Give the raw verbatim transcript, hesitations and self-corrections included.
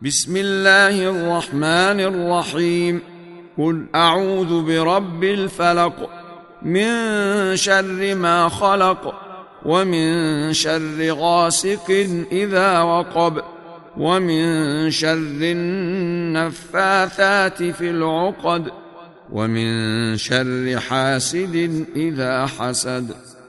بسم الله الرحمن الرحيم. قل أعوذ برب الفلق، من شر ما خلق، ومن شر غاسق إذا وقب، ومن شر النفاثات في العقد، ومن شر حاسد إذا حسد.